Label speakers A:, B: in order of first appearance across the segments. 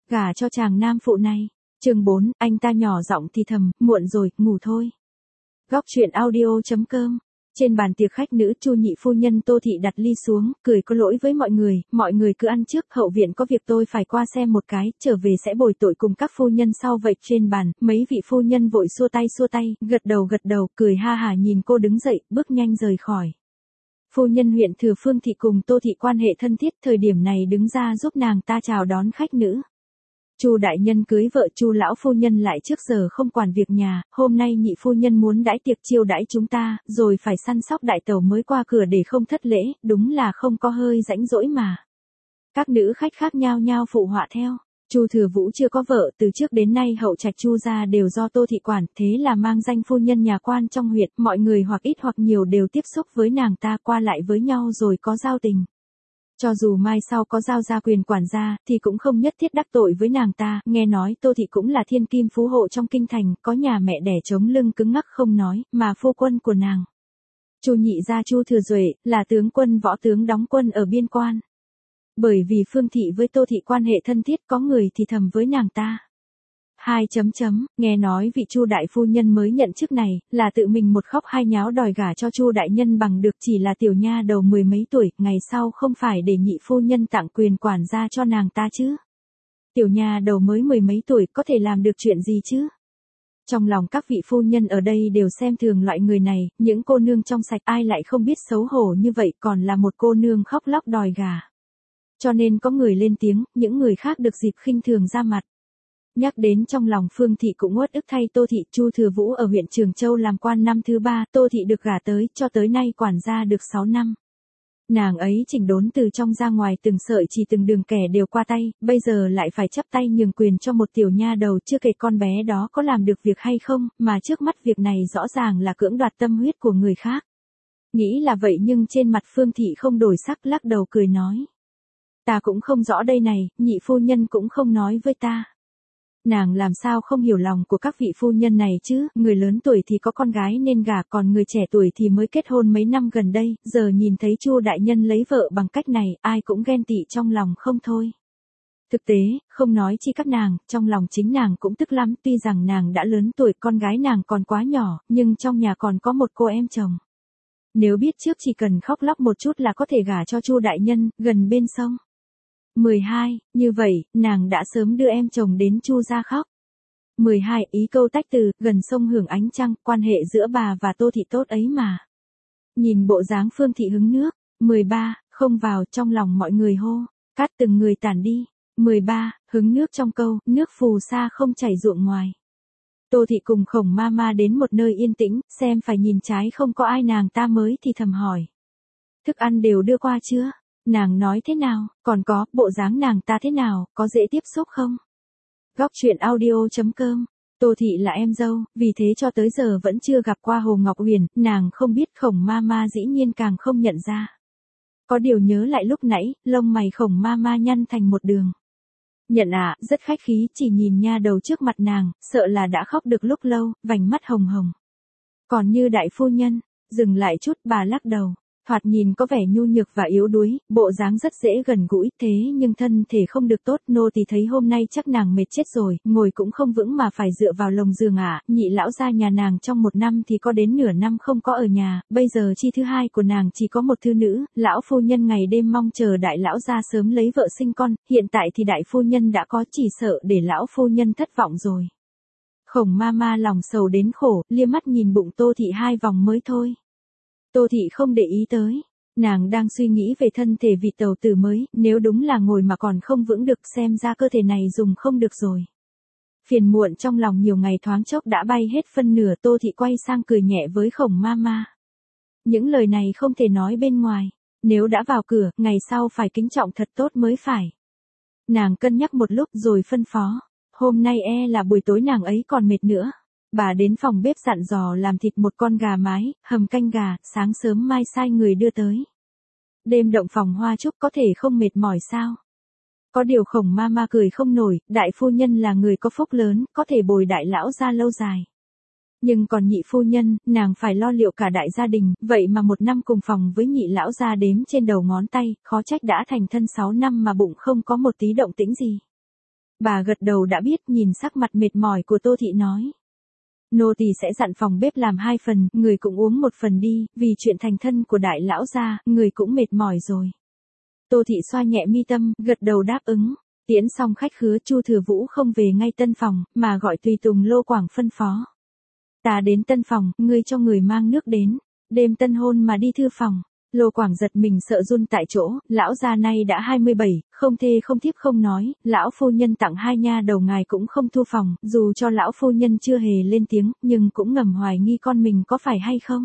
A: gả cho chàng nam phụ này. Chương 4, anh ta nhỏ giọng thì thầm, muộn rồi, ngủ thôi. Góc truyện audio.com. Trên bàn tiệc khách nữ, Chu nhị phu nhân Tô Thị đặt ly xuống, cười có lỗi với mọi người cứ ăn trước, hậu viện có việc tôi phải qua xem một cái, trở về sẽ bồi tội cùng các phu nhân sau. Vậy trên bàn, mấy vị phu nhân vội xua tay, gật đầu, cười ha hả nhìn cô đứng dậy, bước nhanh rời khỏi. Phu nhân huyện Thừa Phương Thị cùng Tô Thị quan hệ thân thiết, thời điểm này đứng ra giúp nàng ta chào đón khách nữ. Chu đại nhân cưới vợ, Chu lão phu nhân lại trước giờ không quản việc nhà, hôm nay nhị phu nhân muốn đãi tiệc chiêu đãi chúng ta, rồi phải săn sóc đại tẩu mới qua cửa để không thất lễ, đúng là không có hơi rãnh rỗi mà. Các nữ khách khác nhao nhao phụ họa theo. Chu Thừa Vũ chưa có vợ, từ trước đến nay hậu trạch Chu gia đều do Tô Thị quản, thế là mang danh phu nhân nhà quan trong huyện, mọi người hoặc ít hoặc nhiều đều tiếp xúc với nàng ta, qua lại với nhau rồi có giao tình. Cho dù mai sau có giao ra quyền quản gia, thì cũng không nhất thiết đắc tội với nàng ta, nghe nói Tô Thị cũng là thiên kim phú hộ trong kinh thành, có nhà mẹ đẻ chống lưng cứng ngắc không nói, mà phu quân của nàng. Chu nhị gia Chu Thừa Duệ, là tướng quân võ tướng đóng quân ở biên quan. Bởi vì Phương Thị với Tô Thị quan hệ thân thiết, có người thì thầm với nàng ta. Nghe nói vị Chu đại phu nhân mới nhận chức này, là tự mình một khóc hai nháo đòi gả cho Chu đại nhân bằng được chỉ là tiểu nha đầu mười mấy tuổi, ngày sau không phải để nhị phu nhân tặng quyền quản gia cho nàng ta chứ. Tiểu nha đầu mới mười mấy tuổi có thể làm được chuyện gì chứ? Trong lòng các vị phu nhân ở đây đều xem thường loại người này, những cô nương trong sạch ai lại không biết xấu hổ như vậy, còn là một cô nương khóc lóc đòi gả. Cho nên có người lên tiếng, những người khác được dịp khinh thường ra mặt. Nhắc đến trong lòng Phương Thị cũng uất ức thay Tô Thị. Chu Thừa Vũ ở huyện Trường Châu làm quan năm thứ 3, Tô Thị được gả tới, cho tới nay quản gia được 6 năm. Nàng ấy chỉnh đốn từ trong ra ngoài, từng sợi chỉ từng đường kẻ đều qua tay, bây giờ lại phải chắp tay nhường quyền cho một tiểu nha đầu, chưa kể con bé đó có làm được việc hay không, mà trước mắt việc này rõ ràng là cưỡng đoạt tâm huyết của người khác. Nghĩ là vậy nhưng trên mặt Phương Thị không đổi sắc, lắc đầu cười nói. Ta cũng không rõ đây này, nhị phu nhân cũng không nói với ta. Nàng làm sao không hiểu lòng của các vị phu nhân này chứ, người lớn tuổi thì có con gái nên gả, còn người trẻ tuổi thì mới kết hôn mấy năm gần đây, giờ nhìn thấy Chu đại nhân lấy vợ bằng cách này, ai cũng ghen tị trong lòng không thôi. Thực tế, không nói chi các nàng, trong lòng chính nàng cũng tức lắm, tuy rằng nàng đã lớn tuổi, con gái nàng còn quá nhỏ, nhưng trong nhà còn có một cô em chồng. Nếu biết trước chỉ cần khóc lóc một chút là có thể gả cho Chu đại nhân, gần bên sông. 12, như vậy, nàng đã sớm đưa em chồng đến Chu gia khóc. 12, ý câu tách từ, gần sông hưởng ánh trăng, quan hệ giữa bà và Tô Thị tốt ấy mà. Nhìn bộ dáng Phương Thị hứng nước. 13, không vào, trong lòng mọi người hô, cát từng người tản đi. 13, hứng nước trong câu, nước phù sa không chảy ruộng ngoài. Tô Thị cùng Khổng Mama đến một nơi yên tĩnh, xem phải nhìn trái không có ai, nàng ta mới thì thầm hỏi. Thức ăn đều đưa qua chưa? Nàng nói thế nào, còn có, bộ dáng nàng ta thế nào, có dễ tiếp xúc không? Góc truyện audio.com. Tô Thị là em dâu, vì thế cho tới giờ vẫn chưa gặp qua Hồ Ngọc Huyền, nàng không biết, Khổng Mama dĩ nhiên càng không nhận ra. Có điều nhớ lại lúc nãy, lông mày Khổng Mama nhăn thành một đường. Nhận ạ, rất khách khí, chỉ nhìn nha đầu trước mặt nàng, sợ là đã khóc được lúc lâu, vành mắt hồng hồng. Còn như đại phu nhân, dừng lại chút, bà lắc đầu. Thoạt nhìn có vẻ nhu nhược và yếu đuối, bộ dáng rất dễ gần gũi, thế nhưng thân thể không được tốt, nô tỳ thấy hôm nay chắc nàng mệt chết rồi, ngồi cũng không vững mà phải dựa vào lồng giường ạ. Nhị lão gia nhà nàng trong một năm thì có đến nửa năm không có ở nhà, bây giờ chi thứ hai của nàng chỉ có một thư nữ, lão phu nhân ngày đêm mong chờ đại lão gia sớm lấy vợ sinh con, hiện tại thì đại phu nhân đã có, chỉ sợ để lão phu nhân thất vọng rồi. Khổng Mama lòng sầu đến khổ, liếc mắt nhìn bụng Tô Thị 2 vòng mới thôi. Tô Thị không để ý tới, nàng đang suy nghĩ về thân thể vị tẩu tử mới, nếu đúng là ngồi mà còn không vững được, xem ra cơ thể này dùng không được rồi. Phiền muộn trong lòng nhiều ngày thoáng chốc đã bay hết phân nửa. Tô Thị quay sang cười nhẹ với Khổng Mama. Những lời này không thể nói bên ngoài, nếu đã vào cửa, ngày sau phải kính trọng thật tốt mới phải. Nàng cân nhắc một lúc rồi phân phó, hôm nay là buổi tối nàng ấy còn mệt nữa. Bà đến phòng bếp dặn dò làm thịt một con gà mái, hầm canh gà, sáng sớm mai sai người đưa tới. Đêm động phòng hoa chúc có thể không mệt mỏi sao? Có điều Khổng Mama cười không nổi, đại phu nhân là người có phúc lớn, có thể bồi đại lão gia lâu dài. Nhưng còn nhị phu nhân, nàng phải lo liệu cả đại gia đình, vậy mà một năm cùng phòng với nhị lão gia đếm trên đầu ngón tay, khó trách đã thành thân 6 năm mà bụng không có một tí động tĩnh gì. Bà gật đầu đã biết, nhìn sắc mặt mệt mỏi của Tô Thị nói. Nô tỳ sẽ dặn phòng bếp làm 2 phần, người cũng uống 1 phần đi, vì chuyện thành thân của đại lão gia, người cũng mệt mỏi rồi. Tô Thị xoa nhẹ mi tâm, gật đầu đáp ứng. Tiễn xong khách khứa, Chu Thừa Vũ không về ngay tân phòng, mà gọi tùy tùng Lô Quảng phân phó. Ta đến tân phòng, ngươi cho người mang nước đến. Đêm tân hôn mà đi thư phòng. Lô Quảng giật mình sợ run tại chỗ, lão gia nay đã 27, không thê không thiếp không nói, lão phu nhân tặng 2 nha đầu ngài cũng không thu phòng, dù cho lão phu nhân chưa hề lên tiếng, nhưng cũng ngầm hoài nghi con mình có phải hay không.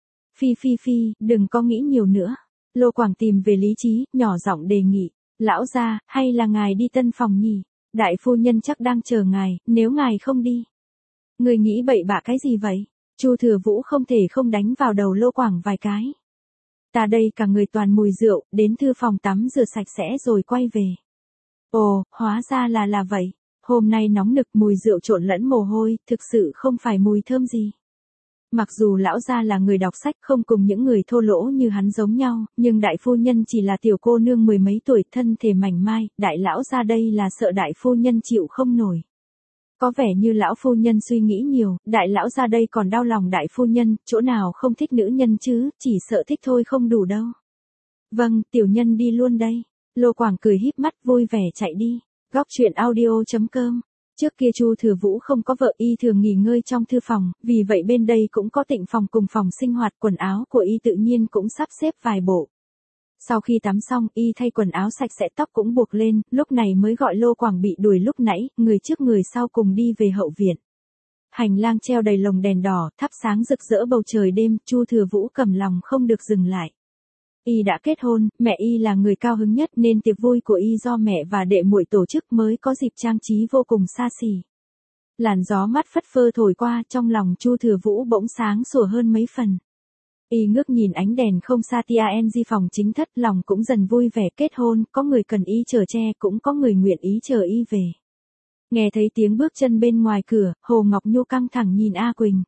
A: Phi, đừng có nghĩ nhiều nữa. Lô Quảng tìm về lý trí, nhỏ giọng đề nghị, lão gia, hay là ngài đi tân phòng nhỉ? Đại phu nhân chắc đang chờ ngài, nếu ngài không đi. Người nghĩ bậy bạ cái gì vậy? Chu Thừa Vũ không thể không đánh vào đầu Lô Quảng vài cái. Ta đây cả người toàn mùi rượu, đến thư phòng tắm rửa sạch sẽ rồi quay về. Ồ, hóa ra là vậy. Hôm nay nóng nực, mùi rượu trộn lẫn mồ hôi, thực sự không phải mùi thơm gì. Mặc dù lão gia là người đọc sách, không cùng những người thô lỗ như hắn giống nhau, nhưng đại phu nhân chỉ là tiểu cô nương 10 mấy tuổi, thân thể mảnh mai, đại lão gia đây là sợ đại phu nhân chịu không nổi. Có vẻ như lão phu nhân suy nghĩ nhiều, đại lão gia đây còn đau lòng đại phu nhân, chỗ nào không thích nữ nhân chứ, chỉ sợ thích thôi không đủ đâu. Vâng, tiểu nhân đi luôn đây. Lô Quảng cười híp mắt vui vẻ chạy đi. Góc truyện audio.com. Trước kia Chu Thừa Vũ không có vợ, y thường nghỉ ngơi trong thư phòng, vì vậy bên đây cũng có tịnh phòng cùng phòng sinh hoạt, quần áo của y tự nhiên cũng sắp xếp vài bộ. Sau khi tắm xong, y thay quần áo sạch sẽ, tóc cũng buộc lên, lúc này mới gọi Lô Quảng bị đuổi lúc nãy, người trước người sau cùng đi về hậu viện. Hành lang treo đầy lồng đèn đỏ, thắp sáng rực rỡ bầu trời đêm, Chu Thừa Vũ cầm lòng không được dừng lại. Y đã kết hôn, mẹ y là người cao hứng nhất nên tiệc vui của y do mẹ và đệ muội tổ chức mới có dịp trang trí vô cùng xa xỉ. Làn gió mát phất phơ thổi qua, trong lòng Chu Thừa Vũ bỗng sáng sủa hơn mấy phần. Y ngước nhìn ánh đèn không xa TANG phòng chính thất, lòng cũng dần vui vẻ. Kết hôn, có người cần y chở che, cũng có người nguyện ý chờ y về. Nghe thấy tiếng bước chân bên ngoài cửa, Hồ Ngọc Nhu căng thẳng nhìn A Quỳnh.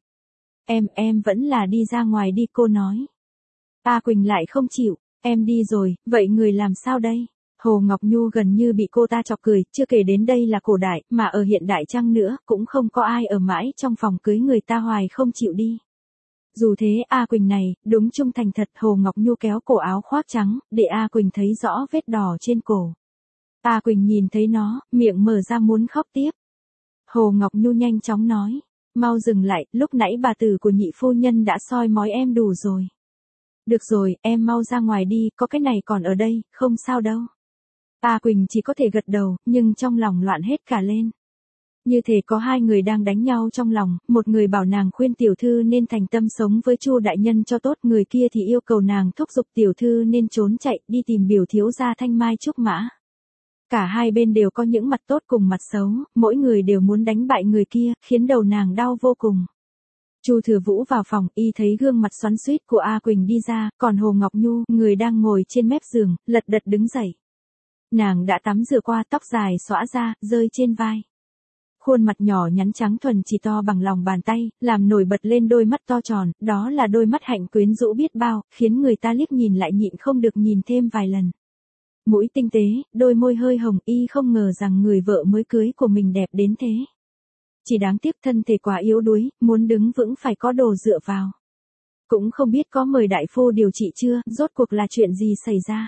A: Em vẫn là đi ra ngoài đi, cô nói. A Quỳnh lại không chịu, em đi rồi, vậy người làm sao đây? Hồ Ngọc Nhu gần như bị cô ta chọc cười, chưa kể đến đây là cổ đại, mà ở hiện đại chăng nữa, cũng không có ai ở mãi trong phòng cưới người ta hoài không chịu đi. Dù thế A Quỳnh này, đúng trung thành thật. Hồ Ngọc Nhu kéo cổ áo khoác trắng, để A Quỳnh thấy rõ vết đỏ trên cổ. A Quỳnh nhìn thấy nó, miệng mở ra muốn khóc tiếp. Hồ Ngọc Nhu nhanh chóng nói, mau dừng lại, lúc nãy bà tử của nhị phu nhân đã soi mói em đủ rồi. Được rồi, em mau ra ngoài đi, có cái này còn ở đây, không sao đâu. A Quỳnh chỉ có thể gật đầu, nhưng trong lòng loạn hết cả lên. Như thể có 2 người đang đánh nhau trong lòng, một người bảo nàng khuyên tiểu thư nên thành tâm sống với Chu đại nhân cho tốt, người kia thì yêu cầu nàng thúc giục tiểu thư nên trốn chạy đi tìm biểu thiếu gia Thanh Mai Trúc Mã. Cả hai bên đều có những mặt tốt cùng mặt xấu, mỗi người đều muốn đánh bại người kia, khiến đầu nàng đau vô cùng. Chu Thừa Vũ vào phòng, y thấy gương mặt xoắn xuýt của A Quỳnh đi ra, còn Hồ Ngọc Nhu, người đang ngồi trên mép giường, lật đật đứng dậy. Nàng đã tắm rửa qua, tóc dài xõa ra, rơi trên vai. Khuôn mặt nhỏ nhắn trắng thuần chỉ to bằng lòng bàn tay, làm nổi bật lên đôi mắt to tròn, đó là đôi mắt hạnh quyến rũ biết bao, khiến người ta liếc nhìn lại nhịn không được nhìn thêm vài lần. Mũi tinh tế, đôi môi hơi hồng, y không ngờ rằng người vợ mới cưới của mình đẹp đến thế. Chỉ đáng tiếc thân thể quá yếu đuối, muốn đứng vững phải có đồ dựa vào. Cũng không biết có mời đại phu điều trị chưa, rốt cuộc là chuyện gì xảy ra.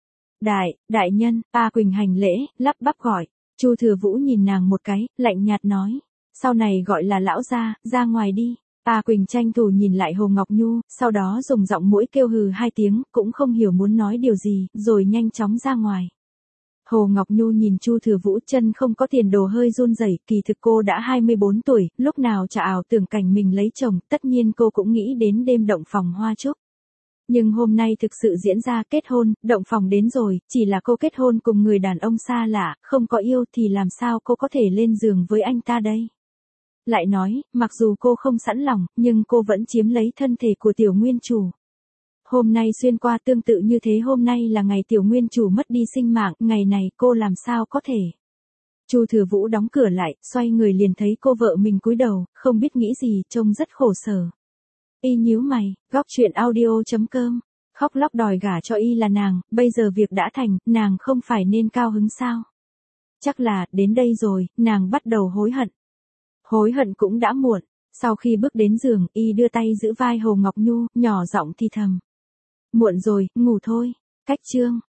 A: Đại nhân, A Quỳnh hành lễ, lắp bắp gọi. Chu Thừa Vũ nhìn nàng một cái, lạnh nhạt nói. Sau này gọi là lão gia, ra ngoài đi. A Quỳnh tranh thủ nhìn lại Hồ Ngọc Nhu, sau đó dùng giọng mũi kêu hừ 2 tiếng, cũng không hiểu muốn nói điều gì, rồi nhanh chóng ra ngoài. Hồ Ngọc Nhu nhìn Chu Thừa Vũ, chân không có tiền đồ hơi run rẩy, kỳ thực cô đã 24 tuổi, lúc nào chả ảo tưởng cảnh mình lấy chồng, tất nhiên cô cũng nghĩ đến đêm động phòng hoa trúc. Nhưng hôm nay thực sự diễn ra, kết hôn, động phòng đến rồi, chỉ là cô kết hôn cùng người đàn ông xa lạ, không có yêu thì làm sao cô có thể lên giường với anh ta đây? Lại nói, mặc dù cô không sẵn lòng, nhưng cô vẫn chiếm lấy thân thể của tiểu nguyên chủ. Hôm nay xuyên qua tương tự như thế, hôm nay là ngày tiểu nguyên chủ mất đi sinh mạng, ngày này cô làm sao có thể. Chu Thừa Vũ đóng cửa lại, xoay người liền thấy cô vợ mình cúi đầu, không biết nghĩ gì, trông rất khổ sở. Y nhíu mày, góc truyện audio.com, khóc lóc đòi gả cho y là nàng, bây giờ việc đã thành, nàng không phải nên cao hứng sao? Chắc là, đến đây rồi, nàng bắt đầu hối hận. Hối hận cũng đã muộn. Sau khi bước đến giường, y đưa tay giữ vai Hồ Ngọc Nhu, nhỏ giọng thì thầm. Muộn rồi, ngủ thôi. Cách chương.